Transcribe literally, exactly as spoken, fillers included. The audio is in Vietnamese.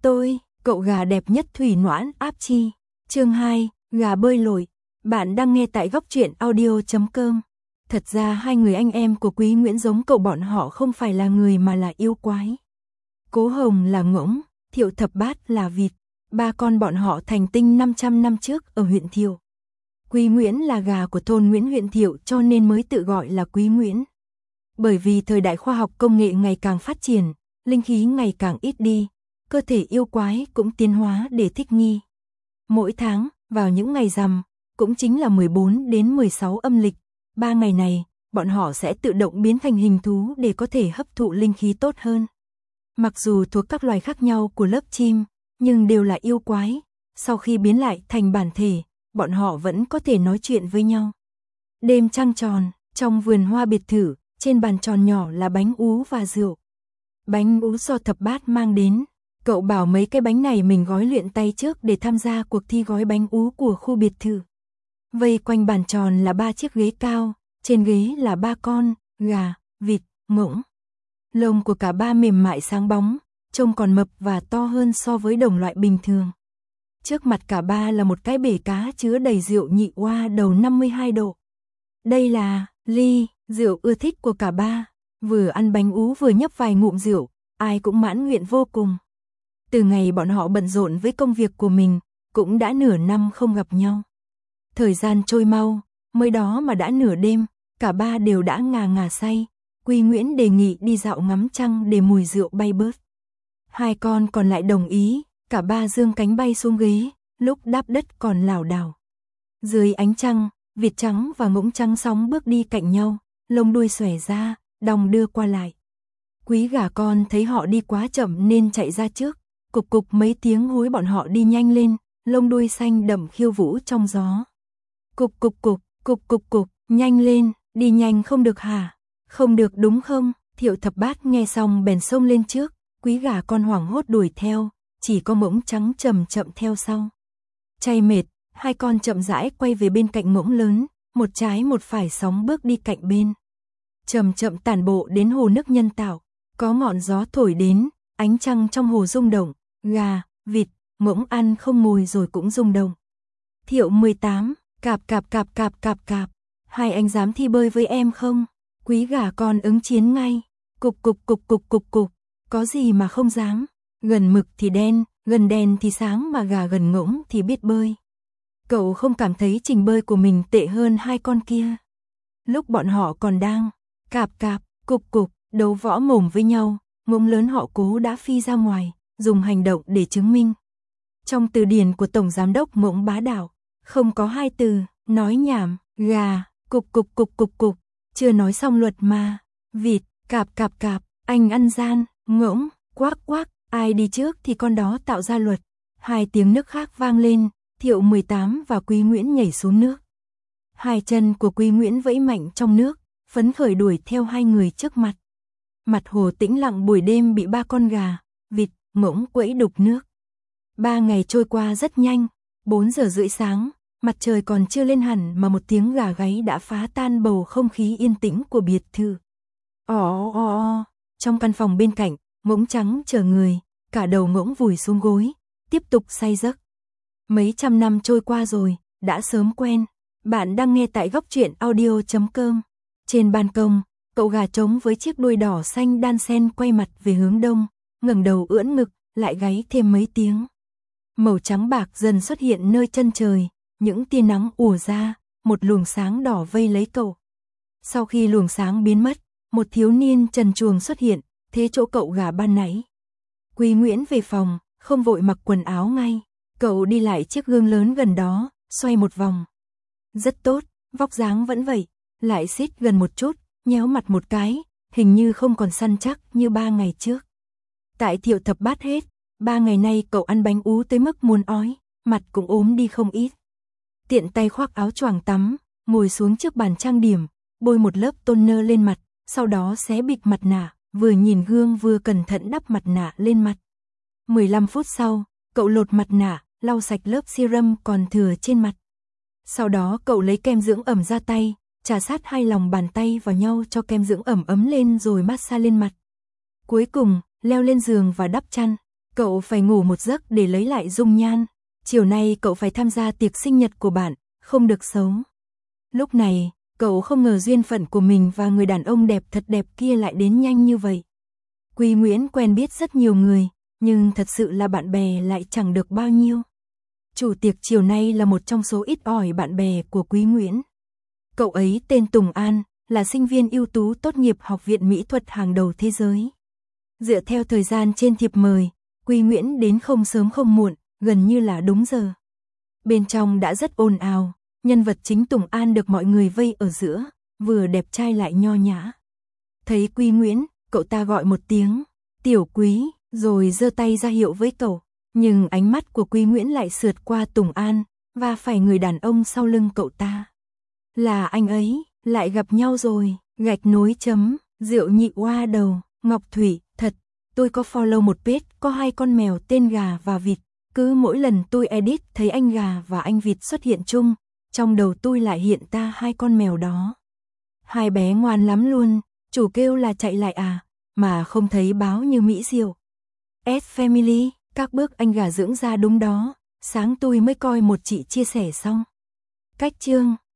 Tôi, cậu gà đẹp nhất thủy noãn áp chi. Chương hai, gà bơi lội. Bạn đang nghe tại góc truyện audio chấm com. Thật ra hai người anh em của Quý Nguyễn giống cậu bọn họ không phải là người mà là yêu quái. Cố Hồng là ngỗng, Thiệu Thập Bát là vịt. Ba con bọn họ thành tinh năm trăm năm trước ở huyện Thiệu. Quý Nguyễn là gà của thôn Nguyễn huyện Thiệu cho nên mới tự gọi là Quý Nguyễn. Bởi vì thời đại khoa học công nghệ ngày càng phát triển, linh khí ngày càng ít đi, cơ thể yêu quái cũng tiến hóa để thích nghi. Mỗi tháng, vào những ngày rằm, cũng chính là mười bốn đến mười sáu âm lịch, ba ngày này, bọn họ sẽ tự động biến thành hình thú để có thể hấp thụ linh khí tốt hơn. Mặc dù thuộc các loài khác nhau của lớp chim, nhưng đều là yêu quái, sau khi biến lại thành bản thể, bọn họ vẫn có thể nói chuyện với nhau. Đêm trăng tròn, trong vườn hoa biệt thự, trên bàn tròn nhỏ là bánh ú và rượu. Bánh ú do Thập Bát mang đến, cậu bảo mấy cái bánh này mình gói luyện tay trước để tham gia cuộc thi gói bánh ú của khu biệt thự. Vây quanh bàn tròn là ba chiếc ghế cao, trên ghế là ba con, gà, vịt, ngỗng. Lông của cả ba mềm mại sáng bóng, trông còn mập và to hơn so với đồng loại bình thường. Trước mặt cả ba là một cái bể cá chứa đầy rượu nhị oa đầu năm mươi hai độ. Đây là ly rượu ưa thích của cả ba, vừa ăn bánh ú vừa nhấp vài ngụm rượu, ai cũng mãn nguyện vô cùng. Từ ngày bọn họ bận rộn với công việc của mình, cũng đã nửa năm không gặp nhau. Thời gian trôi mau, mới đó mà đã nửa đêm, cả ba đều đã ngà ngà say. Quý Nguyễn đề nghị đi dạo ngắm trăng để mùi rượu bay bớt. Hai con còn lại đồng ý, cả ba giương cánh bay xuống ghế, lúc đáp đất còn lảo đảo. Dưới ánh trăng, vịt trắng và ngỗng trắng sóng bước đi cạnh nhau, lông đuôi xòe ra, đong đưa qua lại. Quý gà con thấy họ đi quá chậm nên chạy ra trước, cục cục mấy tiếng hối bọn họ đi nhanh lên, lông đuôi xanh đậm khiêu vũ trong gió. Cục cục cục, cục cục cục, nhanh lên, đi nhanh không được hả? Không được đúng không? Thiệu Thập Bát nghe xong bèn xông lên trước, quý gà con hoảng hốt đuổi theo, chỉ có ngỗng trắng chậm chậm theo sau. Chay mệt, hai con chậm rãi quay về bên cạnh ngỗng lớn, một trái một phải sóng bước đi cạnh bên. Chậm chậm tản bộ đến hồ nước nhân tạo, có ngọn gió thổi đến, ánh trăng trong hồ rung động, gà, vịt, ngỗng ăn không mồi rồi cũng rung động. Thiệu mười tám, cạp cạp cạp cạp cạp cạp, hai anh dám thi bơi với em không? Quý gà con ứng chiến ngay, cục cục cục cục cục cục, có gì mà không dám, gần mực thì đen, gần đèn thì sáng mà gà gần ngỗng thì biết bơi. Cậu không cảm thấy trình bơi của mình tệ hơn hai con kia. Lúc bọn họ còn đang cạp cạp, cục cục, đấu võ mồm với nhau, ngỗng lớn họ Cố đã phi ra ngoài, dùng hành động để chứng minh. Trong từ điển của Tổng Giám đốc Ngỗng Bá Đạo, không có hai từ, nói nhảm, gà, cục cục cục cục cục, chưa nói xong luật mà, vịt, cạp cạp cạp, anh ăn gian, ngỗng, quác quác, ai đi trước thì con đó tạo ra luật. Hai tiếng nước khác vang lên, Thiệu mười tám và Quý Nguyễn nhảy xuống nước. Hai chân của Quý Nguyễn vẫy mạnh trong nước, phấn khởi đuổi theo hai người trước mặt. Mặt hồ tĩnh lặng buổi đêm bị ba con gà, vịt, ngỗng quẫy đục nước. Ba ngày trôi qua rất nhanh, bốn giờ rưỡi sáng, mặt trời còn chưa lên hẳn mà một tiếng gà gáy đã phá tan bầu không khí yên tĩnh của biệt thự. Ồ ồ ồ, trong căn phòng bên cạnh, ngỗng trắng chờ người, cả đầu ngỗng vùi xuống gối, tiếp tục say giấc. Mấy trăm năm trôi qua rồi, đã sớm quen. Bạn đang nghe tại góc truyện audio chấm com. Trên ban công, cậu gà trống với chiếc đuôi đỏ xanh đan sen quay mặt về hướng đông, ngẩng đầu ưỡn ngực, lại gáy thêm mấy tiếng. Màu trắng bạc dần xuất hiện nơi chân trời, những tia nắng ùa ra, một luồng sáng đỏ vây lấy cậu. Sau khi luồng sáng biến mất, một thiếu niên trần truồng xuất hiện, thế chỗ cậu gà ban nãy. Quý Nguyễn về phòng, không vội mặc quần áo ngay, cậu đi lại chiếc gương lớn gần đó, xoay một vòng. Rất tốt, vóc dáng vẫn vậy, lại xít gần một chút, nhéo mặt một cái, hình như không còn săn chắc như ba ngày trước. Tại Thiệu Thập Bát hết, ba ngày nay cậu ăn bánh ú tới mức muốn ói, mặt cũng ốm đi không ít. Tiện tay khoác áo choàng tắm, ngồi xuống trước bàn trang điểm, bôi một lớp toner lên mặt, sau đó xé bịch mặt nạ, vừa nhìn gương vừa cẩn thận đắp mặt nạ lên mặt. mười lăm phút sau, cậu lột mặt nạ, lau sạch lớp serum còn thừa trên mặt. Sau đó cậu lấy kem dưỡng ẩm ra tay, chà sát hai lòng bàn tay vào nhau cho kem dưỡng ẩm ấm lên rồi massage lên mặt. Cuối cùng, leo lên giường và đắp chăn. Cậu phải ngủ một giấc để lấy lại dung nhan. Chiều nay cậu phải tham gia tiệc sinh nhật của bạn, không được xấu. Lúc này, cậu không ngờ duyên phận của mình và người đàn ông đẹp thật đẹp kia lại đến nhanh như vậy. Quý Nguyễn quen biết rất nhiều người, nhưng thật sự là bạn bè lại chẳng được bao nhiêu. Chủ tiệc chiều nay là một trong số ít ỏi bạn bè của Quý Nguyễn. Cậu ấy tên Tùng An, là sinh viên ưu tú tốt nghiệp Học viện Mỹ thuật hàng đầu thế giới. Dựa theo thời gian trên thiệp mời, Quý Nguyễn đến không sớm không muộn, gần như là đúng giờ. Bên trong đã rất ồn ào, nhân vật chính Tùng An được mọi người vây ở giữa, vừa đẹp trai lại nho nhã. Thấy Quý Nguyễn, cậu ta gọi một tiếng, "Tiểu Quý", rồi giơ tay ra hiệu với cậu. Nhưng ánh mắt của Quý Nguyễn lại sượt qua Tùng An, và phải người đàn ông sau lưng cậu ta. Là anh ấy, lại gặp nhau rồi, gạch nối chấm, rượu nhị oa đầu, Ngọc Thủy, thật, tôi có follow một page có hai con mèo tên Gà và Vịt. Cứ mỗi lần tôi edit thấy anh Gà và anh Vịt xuất hiện chung, trong đầu tôi lại hiện ta hai con mèo đó. Hai bé ngoan lắm luôn, chủ kêu là chạy lại à, mà không thấy báo như Mỹ Diệu. S Family, các bước anh Gà dưỡng ra đúng đó, sáng tôi mới coi một chị chia sẻ xong. Cách chương